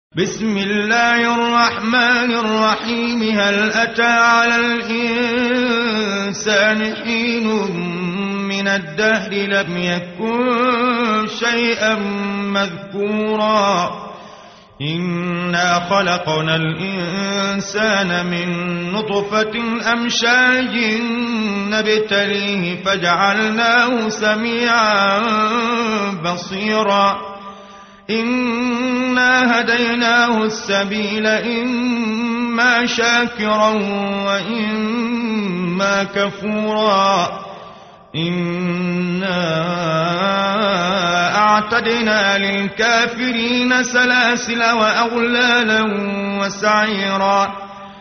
بسم الله الرحمن الرحيم. هل أتى على الإنسان حين من الدهر لم يكن شيئا مذكورا إنا خلقنا الإنسان من نطفة أمشاج نبتليه فجعلناه سميعا بصيرا إنا هديناه السبيل إما شاكرا وإما كفورا إنا أعتدنا للكافرين سلاسل وأغلالا وسعيرا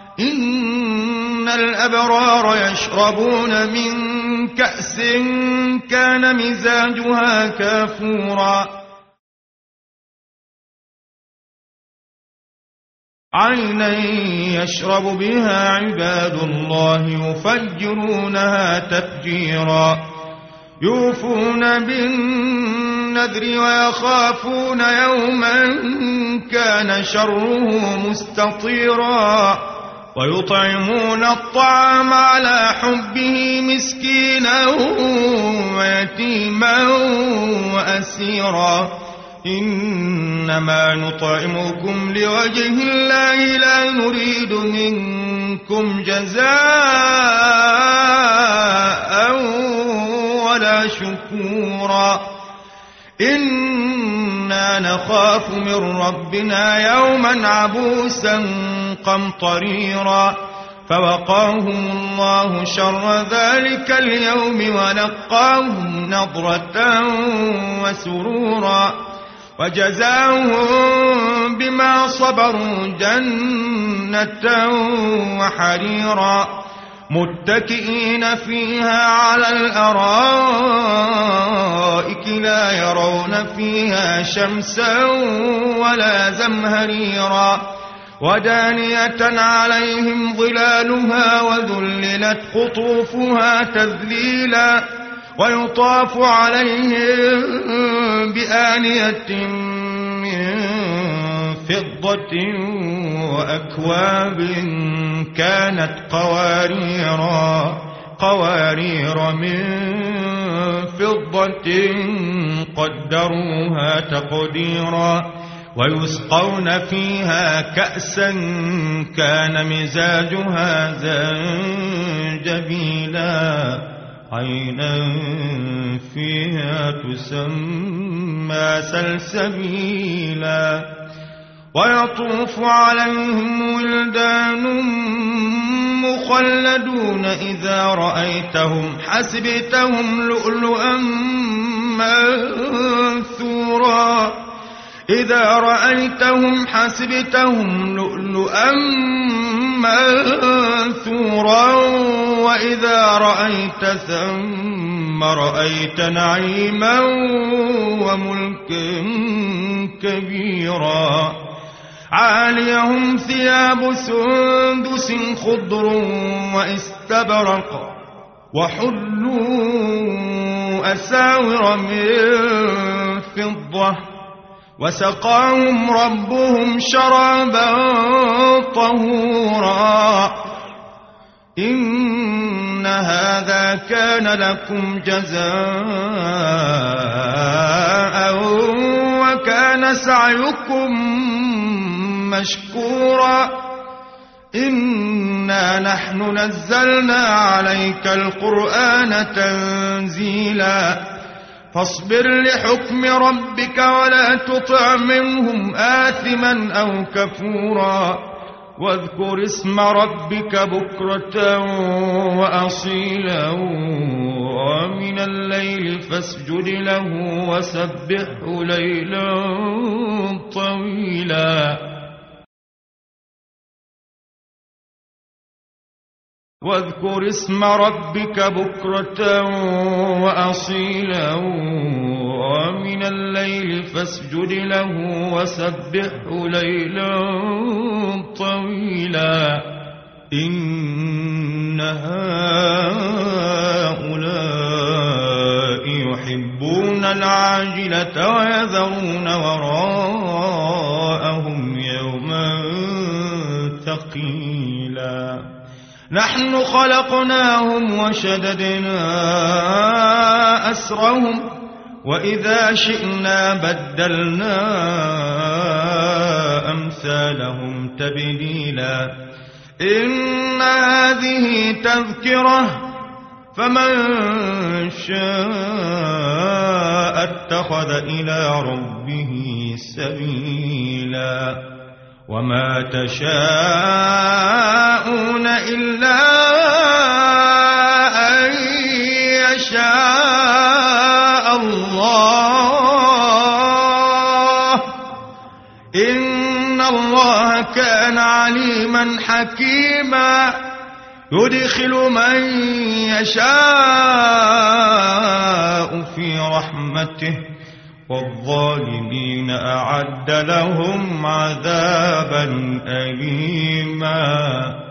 إن الأبرار يشربون من كأس كان مزاجها كافورا عينا يشرب بها عباد الله يفجرونها تفجيرا يوفون بالنذر ويخافون يوما كان شره مستطيرا ويطعمون الطعام على حبه مسكينا ويتيما وأسيرا إنما نطعمكم لوجه الله لا نريد منكم جزاء ولا شكورا إنا نخاف من ربنا يوما عبوسا قمطريرا فوقاهم الله شر ذلك اليوم ولقاهم نضرة وسرورا وجزاهم بما صبروا جنة وحريرا متكئين فيها على الأرائك لا يرون فيها شمسا ولا زمهريرا ودانية عليهم ظلالها وذللت قطوفها تذليلا ويطاف عليهم بآنية من فضة وأكواب كانت قوارير من فضة قدروها تقديرا ويسقون فيها كأسا كان مزاجها زنجبيلا عينا فيها تسمى سلسبيلا ويطوف عليهم ولدان مخلدون إذا رأيتهم حسبتهم لؤلؤا منثورا إذا رأيتهم حسبتهم لؤلؤا منثورا وإذا رأيت ثم رأيت نعيما وملكا كبيرا عاليهم ثياب سندس خضر واستبرق وحلوا أساور من فضة وسقاهم ربهم شرابا طهورا إن هذا كان لكم جزاء وكان سعيكم مشكورا إنا نحن نزلنا عليك القرآن تنزيلا فاصبر لحكم ربك ولا تطع منهم آثما أو كفورا واذكر اسم ربك بكرة وأصيلا ومن الليل فاسجد له وسبحه ليلا طويلا واذكر اسم ربك بكرة وأصيلا ومن الليل فاسجد له وسبحه ليلا طويلا إن هؤلاء يحبون العاجلة ويذرون وراءهم يوما ثقيلا نحن خلقناهم وشددنا أسرهم وإذا شئنا بدلنا أمثالهم تبديلا إن هذه تذكرة فمن شاء اتخذ إلى ربه سبيلا وما تشاءون إلا أن يشاء الله إن الله كان عليما حكيما يدخل من يشاء في رحمته والظالمين أعد لهم عذابا أليما